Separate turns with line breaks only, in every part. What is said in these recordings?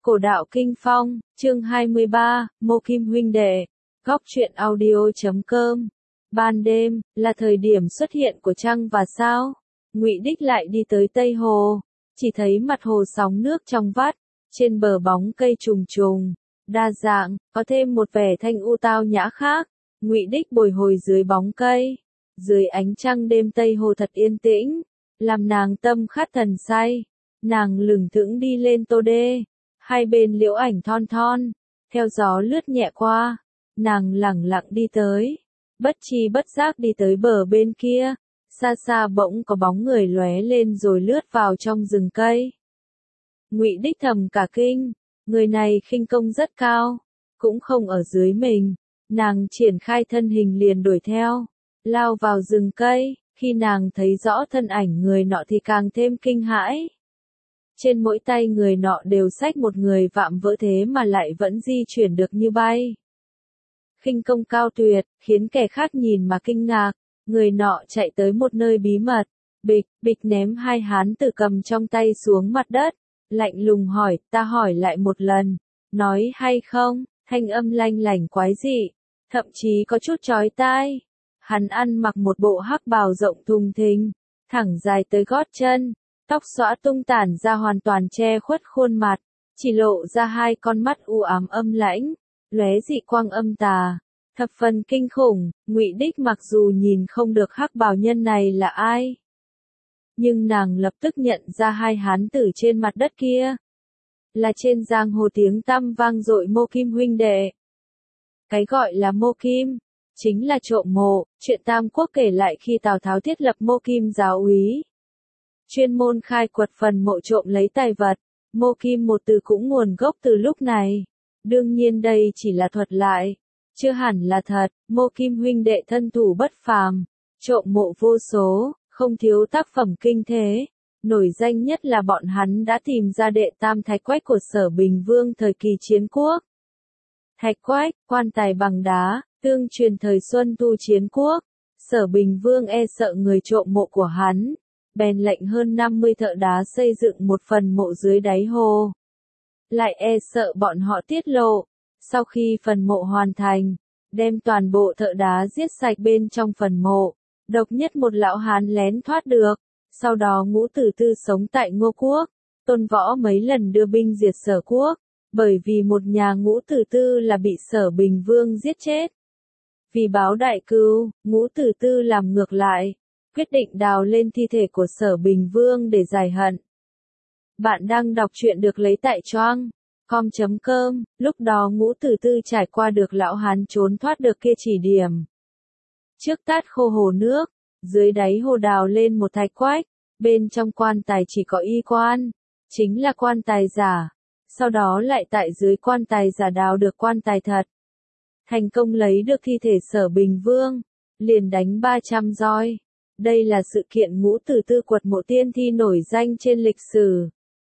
Cổ đạo Kinh Phong, chương 23, Mô Kim huynh đệ, góc truyện audio.com. Ban đêm, là thời điểm xuất hiện của trăng và sao. Ngụy Đích lại đi tới Tây Hồ, chỉ thấy mặt hồ sóng nước trong vắt, trên bờ bóng cây trùng trùng, đa dạng, có thêm một vẻ thanh u tao nhã khác. Ngụy Đích bồi hồi dưới bóng cây, dưới ánh trăng đêm Tây Hồ thật yên tĩnh, làm nàng tâm khát thần say. Nàng lững thững đi lên Tô Đê, hai bên liễu ảnh thon thon, theo gió lướt nhẹ qua, nàng lẳng lặng đi tới, bất tri bất giác đi tới bờ bên kia, xa xa bỗng có bóng người lóe lên rồi lướt vào trong rừng cây. Ngụy Đích thầm cả kinh, người này khinh công rất cao, cũng không ở dưới mình, nàng triển khai thân hình liền đuổi theo, lao vào rừng cây, khi nàng thấy rõ thân ảnh người nọ thì càng thêm kinh hãi. Trên mỗi tay người nọ đều xách một người vạm vỡ thế mà lại vẫn di chuyển được như bay. Khinh công cao tuyệt, khiến kẻ khác nhìn mà kinh ngạc, người nọ chạy tới một nơi bí mật, bịch, bịch ném hai hán tử cầm trong tay xuống mặt đất, lạnh lùng hỏi, ta hỏi lại một lần, nói hay không, thanh âm lanh lảnh quái dị, thậm chí có chút chói tai. Hắn ăn mặc một bộ hắc bào rộng thùng thình, thẳng dài tới gót chân. Tóc xõa tung tản ra hoàn toàn che khuất khuôn mặt, chỉ lộ ra hai con mắt u ám âm lãnh, lóe dị quang âm tà, thập phần kinh khủng. Ngụy Đích mặc dù nhìn không được hắc bào nhân này là ai, nhưng nàng lập tức nhận ra hai hán tử trên mặt đất kia, là trên giang hồ tiếng tăm vang dội Mô Kim huynh đệ. Cái gọi là Mô Kim, chính là trộm mộ, chuyện Tam Quốc kể lại khi Tào Tháo thiết lập Mô Kim giáo úy. Chuyên môn khai quật phần mộ trộm lấy tài vật, Mô Kim một từ cũng nguồn gốc từ lúc này. Đương nhiên đây chỉ là thuật lại, chưa hẳn là thật. Mô Kim huynh đệ thân thủ bất phàm, trộm mộ vô số, không thiếu tác phẩm kinh thế. Nổi danh nhất là bọn hắn đã tìm ra đệ tam Thạch Quách của Sở Bình Vương thời kỳ chiến quốc. Thạch Quách, quan tài bằng đá, tương truyền thời Xuân Tu chiến quốc, Sở Bình Vương e sợ người trộm mộ của hắn, bèn lệnh hơn 50 thợ đá xây dựng một phần mộ dưới đáy hồ. Lại e sợ bọn họ tiết lộ, sau khi phần mộ hoàn thành, đem toàn bộ thợ đá giết sạch bên trong phần mộ, độc nhất một lão hán lén thoát được, sau đó Ngũ Tử Tư sống tại Ngô Quốc, Tôn Võ mấy lần đưa binh diệt Sở Quốc, bởi vì một nhà Ngũ Tử Tư là bị Sở Bình Vương giết chết. Vì báo đại cừu, Ngũ Tử Tư làm ngược lại, quyết định đào lên thi thể của Sở Bình Vương để giải hận. Bạn đang đọc truyện được lấy tại choang.com, lúc đó Ngũ Tử Tư trải qua được lão hán trốn thoát được kia chỉ điểm. Trước tát khô hồ nước, dưới đáy hồ đào lên một thạch quách, bên trong quan tài chỉ có y quan, chính là quan tài giả. Sau đó lại tại dưới quan tài giả đào được quan tài thật. Thành công lấy được thi thể Sở Bình Vương, liền đánh 300 roi. Đây là sự kiện Ngũ Tử Tư quật mộ tiên thi nổi danh trên lịch sử.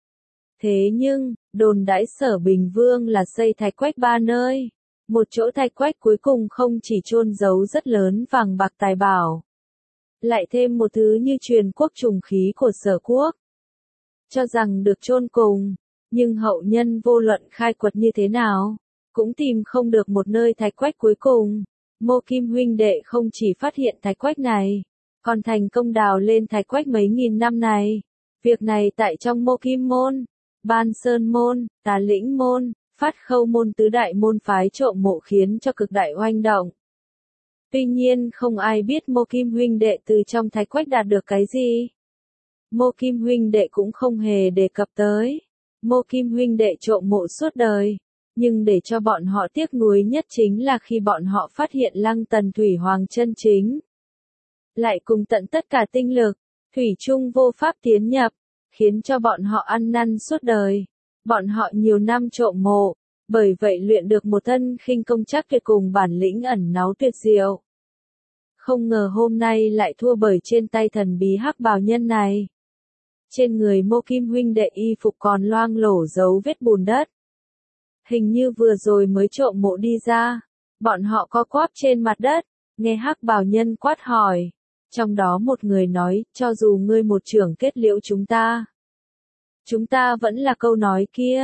Thế nhưng, đồn đãi Sở Bình Vương là xây thạch quách 3 nơi. Một chỗ thạch quách cuối cùng không chỉ chôn giấu rất lớn vàng bạc tài bảo, lại thêm một thứ như truyền quốc trùng khí của Sở Quốc. Cho rằng được chôn cùng, nhưng hậu nhân vô luận khai quật như thế nào, cũng tìm không được một nơi thạch quách cuối cùng. Mô Kim huynh đệ không chỉ phát hiện thạch quách này, còn thành công đào lên thạch quách mấy nghìn năm này. Việc này tại trong Mô Kim môn, Ban Sơn môn, Tà Lĩnh môn, Phát Khâu môn tứ đại môn phái trộm mộ khiến cho cực đại oanh động. Tuy nhiên không ai biết Mô Kim huynh đệ từ trong thạch quách đạt được cái gì. Mô Kim huynh đệ cũng không hề đề cập tới. Mô Kim huynh đệ trộm mộ suốt đời, nhưng để cho bọn họ tiếc nuối nhất chính là khi bọn họ phát hiện Lăng Tần Thủy Hoàng chân chính. Lại cùng tận tất cả tinh lực, thủy chung vô pháp tiến nhập, khiến cho bọn họ ăn năn suốt đời. Bọn họ nhiều năm trộm mộ, bởi vậy luyện được một thân khinh công chắc tuyệt cùng bản lĩnh ẩn náu tuyệt diệu. Không ngờ hôm nay lại thua bởi trên tay thần bí hắc bào nhân này. Trên người Mô Kim huynh đệ y phục còn loang lổ dấu vết bùn đất. Hình như vừa rồi mới trộm mộ đi ra. Bọn họ co quắp trên mặt đất, nghe hắc bào nhân quát hỏi. Trong đó một người nói, cho dù ngươi một trưởng kết liễu chúng ta vẫn là câu nói kia,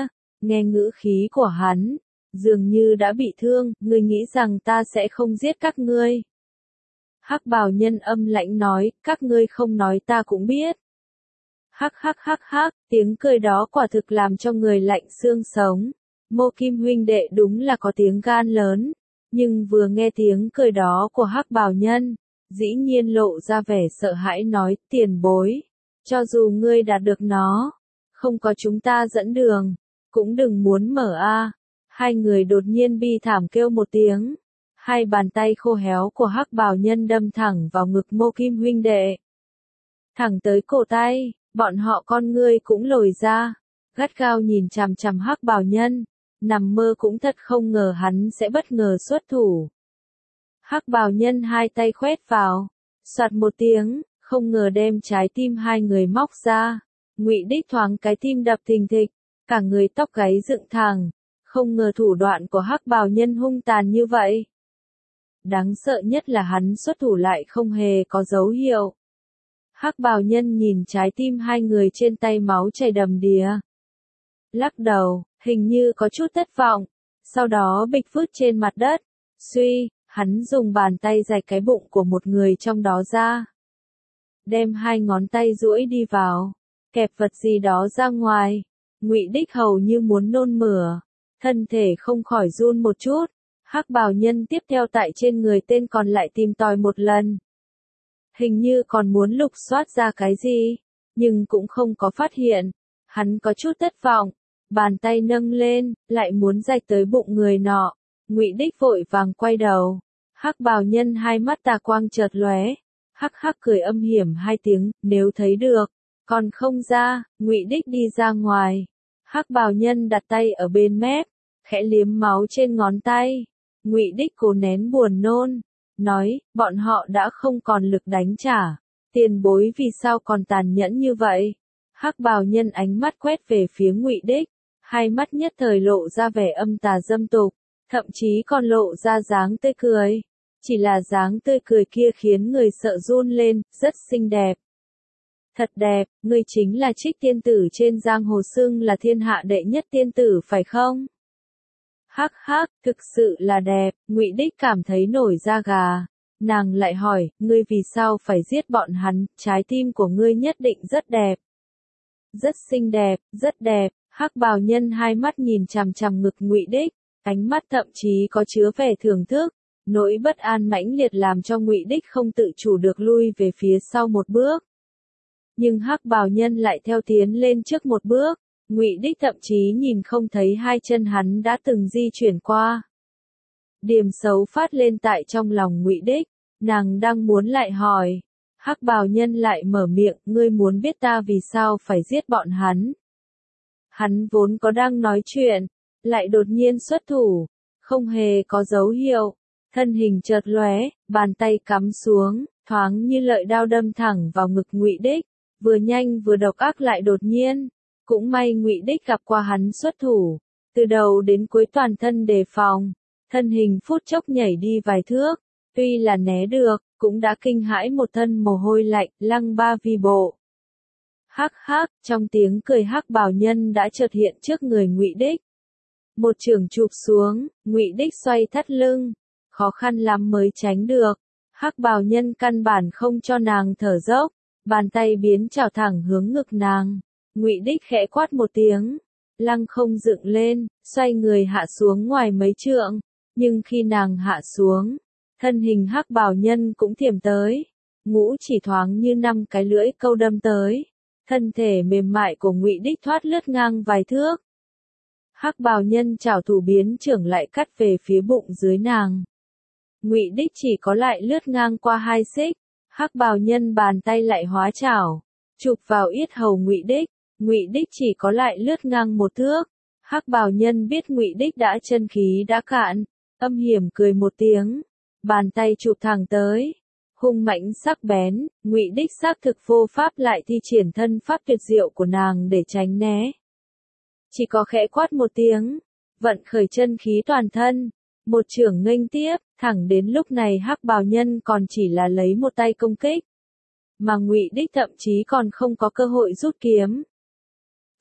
Nghe ngữ khí của hắn, dường như đã bị thương, ngươi nghĩ rằng ta sẽ không giết các ngươi. Hắc bào nhân âm lãnh nói, các ngươi không nói ta cũng biết. Hắc hắc hắc hắc, tiếng cười đó quả thực làm cho người lạnh xương sống. Mộ Kim huynh đệ đúng là có tiếng gan lớn, nhưng vừa nghe tiếng cười đó của Hắc bào nhân, dĩ nhiên lộ ra vẻ sợ hãi nói, tiền bối, cho dù ngươi đạt được nó, không có chúng ta dẫn đường, cũng đừng muốn mở a. Hai người đột nhiên bi thảm kêu một tiếng. Hai bàn tay khô héo của Hắc bào nhân đâm thẳng vào ngực Mộ Kim huynh đệ. Thẳng tới cổ tay, bọn họ con ngươi cũng lồi ra, gắt gao nhìn chằm chằm Hắc bào nhân, nằm mơ cũng thật không ngờ hắn sẽ bất ngờ xuất thủ. Hắc bào nhân hai tay khoét vào, soạt một tiếng, không ngờ đem trái tim hai người móc ra. Ngụy Đích thoáng cái tim đập thình thịch, cả người tóc gáy dựng thẳng, không ngờ thủ đoạn của Hắc bào nhân hung tàn như vậy. Đáng sợ nhất là hắn xuất thủ lại không hề có dấu hiệu. Hắc bào nhân nhìn trái tim hai người trên tay máu chảy đầm đìa. Lắc đầu, hình như có chút thất vọng, sau đó bịch vứt trên mặt đất. Suy, hắn dùng bàn tay rạch cái bụng của một người trong đó ra. Đem hai ngón tay duỗi đi vào, kẹp vật gì đó ra ngoài. Ngụy Đích hầu như muốn nôn mửa, thân thể không khỏi run một chút. Hắc bào nhân tiếp theo tại trên người tên còn lại tìm tòi một lần. Hình như còn muốn lục soát ra cái gì, nhưng cũng không có phát hiện. Hắn có chút thất vọng, bàn tay nâng lên, lại muốn rạch tới bụng người nọ. Ngụy Đích vội vàng quay đầu. Hắc bào nhân hai mắt tà quang chợt lóe, hắc hắc cười âm hiểm hai tiếng, nếu thấy được, còn không ra. Ngụy Đích đi ra ngoài. Hắc bào nhân đặt tay ở bên mép, khẽ liếm máu trên ngón tay. Ngụy Đích cố nén buồn nôn, nói, bọn họ đã không còn lực đánh trả, tiền bối vì sao còn tàn nhẫn như vậy? Hắc bào nhân ánh mắt quét về phía Ngụy Đích, hai mắt nhất thời lộ ra vẻ âm tà dâm tục, thậm chí còn lộ ra dáng tươi cười. Chỉ là dáng tươi cười kia khiến người sợ run lên, rất xinh đẹp. Thật đẹp, ngươi chính là Trích tiên tử trên giang hồ xưng là thiên hạ đệ nhất tiên tử phải không? Hắc hắc, thực sự là đẹp. Ngụy Đích cảm thấy nổi da gà. Nàng lại hỏi, ngươi vì sao phải giết bọn hắn, trái tim của ngươi nhất định rất đẹp. Rất xinh đẹp, rất đẹp. Hắc bào nhân hai mắt nhìn chằm chằm ngực Ngụy Đích, ánh mắt thậm chí có chứa vẻ thưởng thức. Nỗi bất an mãnh liệt làm cho Ngụy Đích không tự chủ được lui về phía sau một bước. Nhưng Hắc bào nhân lại theo tiến lên trước một bước. Ngụy Đích thậm chí nhìn không thấy hai chân hắn đã từng di chuyển qua. Điểm xấu phát lên tại trong lòng Ngụy Đích, nàng đang muốn lại hỏi. Hắc bào nhân lại mở miệng, ngươi muốn biết ta vì sao phải giết bọn hắn. Hắn vốn có đang nói chuyện, lại đột nhiên xuất thủ, không hề có dấu hiệu. Thân hình chợt lóe, bàn tay cắm xuống, thoáng như lợi đao đâm thẳng vào ngực Ngụy Đích, vừa nhanh vừa độc ác lại đột nhiên. Cũng may Ngụy Đích gặp qua hắn xuất thủ, từ đầu đến cuối toàn thân đề phòng, thân hình phút chốc nhảy đi vài thước, tuy là né được, cũng đã kinh hãi một thân mồ hôi lạnh, lăng ba vi bộ. Hắc hắc, trong tiếng cười Hắc bào nhân đã chợt hiện trước người Ngụy Đích. Một chưởng chụp xuống, Ngụy Đích xoay thắt lưng, khó khăn lắm mới tránh được. Hắc bào nhân căn bản không cho nàng thở dốc, bàn tay biến chảo thẳng hướng ngực nàng. Ngụy Đích khẽ quát một tiếng, lăng không dựng lên, xoay người hạ xuống ngoài mấy trượng, nhưng khi nàng hạ xuống, thân hình Hắc bào nhân cũng thiểm tới, ngũ chỉ thoáng như 5 cái lưỡi câu đâm tới, thân thể mềm mại của Ngụy Đích thoát lướt ngang vài thước. Hắc bào nhân chảo thủ biến trưởng lại cắt về phía bụng dưới nàng. Ngụy Đích chỉ có lại lướt ngang qua 2 xích, Hắc bào nhân bàn tay lại hóa chảo, chụp vào yết hầu Ngụy Đích. Ngụy Đích chỉ có lại lướt ngang 1 thước. Hắc bào nhân biết Ngụy Đích đã chân khí đã cạn, âm hiểm cười một tiếng, bàn tay chụp thẳng tới, hung mãnh sắc bén. Ngụy Đích xác thực vô pháp lại thi triển thân pháp tuyệt diệu của nàng để tránh né, chỉ có khẽ quát một tiếng, vận khởi chân khí toàn thân, một chưởng nghênh tiếp. Thẳng đến lúc này Hắc bào nhân còn chỉ là lấy một tay công kích, mà Ngụy Đích thậm chí còn không có cơ hội rút kiếm.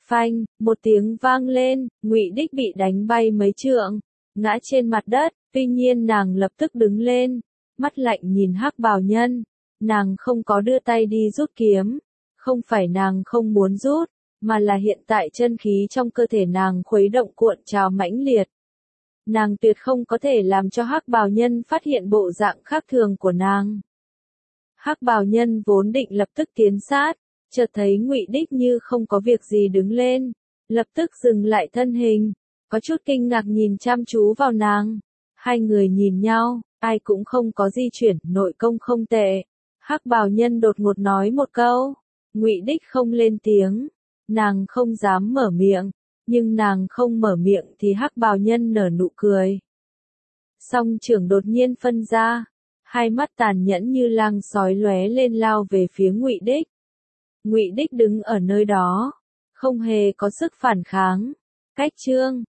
Phanh, một tiếng vang lên, Ngụy Đích bị đánh bay mấy trượng, ngã trên mặt đất, tuy nhiên nàng lập tức đứng lên, mắt lạnh nhìn Hắc Bào Nhân, nàng không có đưa tay đi rút kiếm, không phải nàng không muốn rút, mà là hiện tại chân khí trong cơ thể nàng khuấy động cuộn trào mãnh liệt. Nàng tuyệt không có thể làm cho Hắc Bào Nhân phát hiện bộ dạng khác thường của nàng. Hắc Bào Nhân vốn định lập tức tiến sát, chợt thấy Ngụy Đích như không có việc gì đứng lên, lập tức dừng lại thân hình, có chút kinh ngạc nhìn chăm chú vào nàng. Hai người nhìn nhau, ai cũng không có di chuyển, nội công không tệ. Hắc Bào Nhân đột ngột nói một câu, Ngụy Đích không lên tiếng, nàng không dám mở miệng, nhưng nàng không mở miệng thì Hắc Bào Nhân nở nụ cười. Song trưởng đột nhiên phân ra, hai mắt tàn nhẫn như lang sói lóe lên lao về phía Ngụy Đích. Ngụy Đích đứng ở nơi đó, không hề có sức phản kháng. Cách chương